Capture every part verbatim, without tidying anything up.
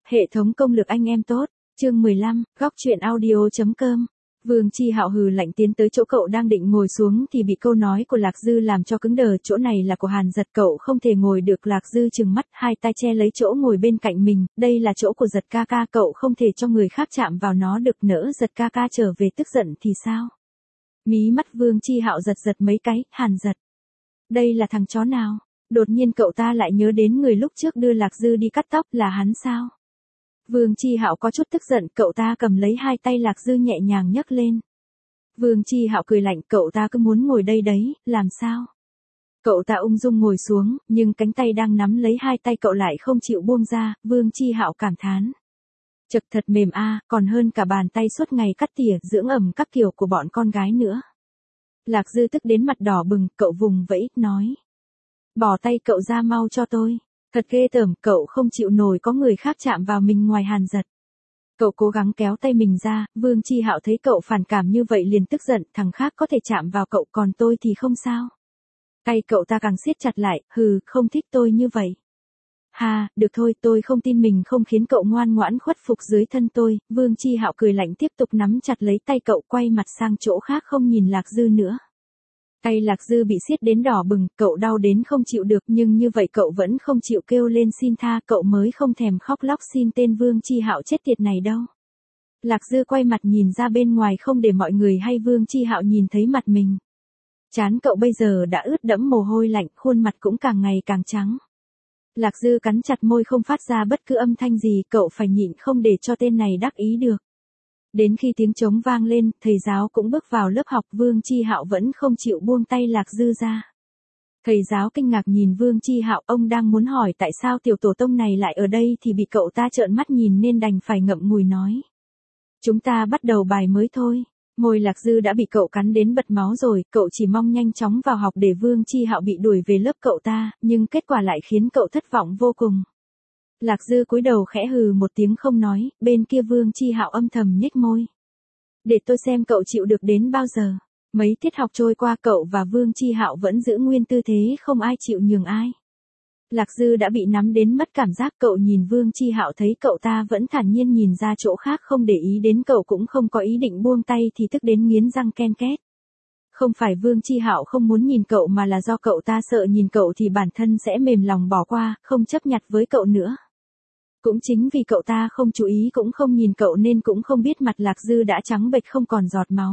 Hệ thống công lực anh em tốt, chương mười lăm, góc truyện audio.com. Vương Chi Hạo hừ lạnh tiến tới chỗ cậu đang định ngồi xuống thì bị câu nói của Lạc Dư làm cho cứng đờ, chỗ này là của Hàn Giật, cậu không thể ngồi được. Lạc Dư trừng mắt, hai tay che lấy chỗ ngồi bên cạnh mình, đây là chỗ của Giật ca ca, cậu không thể cho người khác chạm vào nó được, nỡ Giật ca ca trở về tức giận thì sao? Mí mắt Vương Chi Hạo giật giật mấy cái, Hàn Giật. Đây là thằng chó nào? Đột nhiên cậu ta lại nhớ đến người lúc trước đưa Lạc Dư đi cắt tóc, là hắn sao? Vương Chi Hạo có chút tức giận, cậu ta cầm lấy hai tay Lạc Dư nhẹ nhàng nhấc lên. Vương Chi Hạo cười lạnh, cậu ta cứ muốn ngồi đây đấy, làm sao? Cậu ta ung dung ngồi xuống, nhưng cánh tay đang nắm lấy hai tay cậu lại không chịu buông ra. Vương Chi Hạo cảm thán. Chật thật mềm a, còn hơn cả bàn tay suốt ngày cắt tỉa, dưỡng ẩm các kiểu của bọn con gái nữa. Lạc Dư tức đến mặt đỏ bừng, cậu vùng vẫy, nói. Bỏ tay cậu ra mau cho tôi. Thật ghê tởm, cậu không chịu nổi có người khác chạm vào mình ngoài Hàn Giật. Cậu cố gắng kéo tay mình ra, Vương Chi Hạo thấy cậu phản cảm như vậy liền tức giận, thằng khác có thể chạm vào cậu còn tôi thì không sao. Tay cậu ta càng siết chặt lại, hừ, không thích tôi như vậy. Ha, được thôi, tôi không tin mình không khiến cậu ngoan ngoãn khuất phục dưới thân tôi. Vương Chi Hạo cười lạnh tiếp tục nắm chặt lấy tay cậu, quay mặt sang chỗ khác không nhìn Lạc Dư nữa. Tay Lạc Dư bị siết đến đỏ bừng, cậu đau đến không chịu được, nhưng như vậy cậu vẫn không chịu kêu lên xin tha, cậu mới không thèm khóc lóc xin tên Vương Chi Hạo chết tiệt này đâu. Lạc Dư quay mặt nhìn ra bên ngoài không để mọi người hay Vương Chi Hạo nhìn thấy mặt mình. Trán cậu bây giờ đã ướt đẫm mồ hôi lạnh, khuôn mặt cũng càng ngày càng trắng. Lạc Dư cắn chặt môi không phát ra bất cứ âm thanh gì, cậu phải nhịn không để cho tên này đắc ý được. Đến khi tiếng trống vang lên, thầy giáo cũng bước vào lớp học, Vương Chi Hạo vẫn không chịu buông tay Lạc Dư ra. Thầy giáo kinh ngạc nhìn Vương Chi Hạo, ông đang muốn hỏi tại sao tiểu tổ tông này lại ở đây thì bị cậu ta trợn mắt nhìn nên đành phải ngậm ngùi nói. Chúng ta bắt đầu bài mới thôi. Môi Lạc Dư đã bị cậu cắn đến bật máu rồi, cậu chỉ mong nhanh chóng vào học để Vương Chi Hạo bị đuổi về lớp cậu ta, nhưng kết quả lại khiến cậu thất vọng vô cùng. Lạc Dư cúi đầu khẽ hừ một tiếng không nói, bên kia Vương Chi Hạo âm thầm nhếch môi. Để tôi xem cậu chịu được đến bao giờ. Mấy tiết học trôi qua cậu và Vương Chi Hạo vẫn giữ nguyên tư thế không ai chịu nhường ai. Lạc Dư đã bị nắm đến mất cảm giác, cậu nhìn Vương Chi Hạo thấy cậu ta vẫn thản nhiên nhìn ra chỗ khác không để ý đến cậu cũng không có ý định buông tay thì tức đến nghiến răng ken két. Không phải Vương Chi Hạo không muốn nhìn cậu mà là do cậu ta sợ nhìn cậu thì bản thân sẽ mềm lòng bỏ qua, không chấp nhặt với cậu nữa. Cũng chính vì cậu ta không chú ý cũng không nhìn cậu nên cũng không biết mặt Lạc Dư đã trắng bệch không còn giọt máu.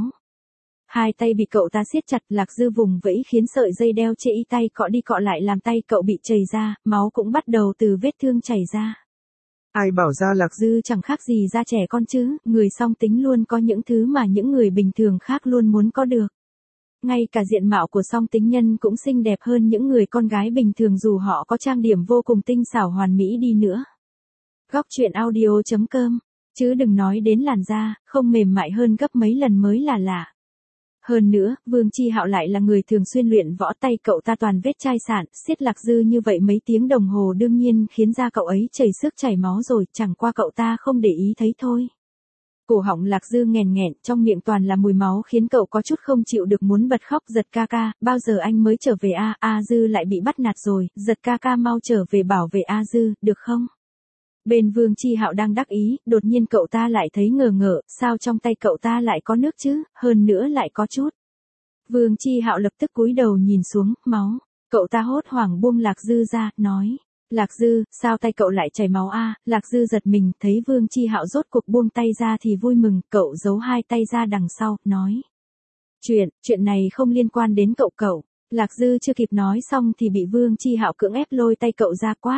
Hai tay bị cậu ta siết chặt, Lạc Dư vùng vẫy khiến sợi dây đeo trên y tay cọ đi cọ lại làm tay cậu bị chảy ra, máu cũng bắt đầu từ vết thương chảy ra. Ai bảo ra Lạc Dư chẳng khác gì ra trẻ con chứ, người song tính luôn có những thứ mà những người bình thường khác luôn muốn có được. Ngay cả diện mạo của song tính nhân cũng xinh đẹp hơn những người con gái bình thường dù họ có trang điểm vô cùng tinh xảo hoàn mỹ đi nữa. Góc truyện audio.com, chứ đừng nói đến làn da, không mềm mại hơn gấp mấy lần mới là lạ. Hơn nữa, Vương Chi Hạo lại là người thường xuyên luyện võ, tay cậu ta toàn vết chai sạn, siết Lạc Dư như vậy mấy tiếng đồng hồ đương nhiên khiến da cậu ấy chảy xước chảy máu rồi, chẳng qua cậu ta không để ý thấy thôi. Cổ họng Lạc Dư nghèn nghẹn, trong miệng toàn là mùi máu khiến cậu có chút không chịu được muốn bật khóc. Giật ca ca, bao giờ anh mới trở về a? A Dư lại bị bắt nạt rồi, Giật ca ca mau trở về bảo vệ A Dư, được không? Bên Vương Chi Hạo đang đắc ý, đột nhiên cậu ta lại thấy ngờ ngợ, sao trong tay cậu ta lại có nước chứ, hơn nữa lại có chút. Vương Chi Hạo lập tức cúi đầu nhìn xuống, máu. Cậu ta hốt hoảng buông Lạc Dư ra, nói. Lạc Dư, sao tay cậu lại chảy máu a? Lạc Dư giật mình, thấy Vương Chi Hạo rốt cuộc buông tay ra thì vui mừng, cậu giấu hai tay ra đằng sau, nói. Chuyện, chuyện này không liên quan đến cậu cậu. Lạc Dư chưa kịp nói xong thì bị Vương Chi Hạo cưỡng ép lôi tay cậu ra quát.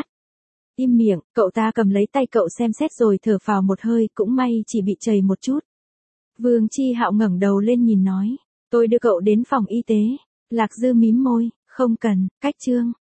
Im miệng, cậu ta cầm lấy tay cậu xem xét rồi thở phào một hơi, cũng may chỉ bị chảy một chút. Vương Chi Hạo ngẩng đầu lên nhìn nói, tôi đưa cậu đến phòng y tế. Lạc Dư mím môi, không cần, cách chương.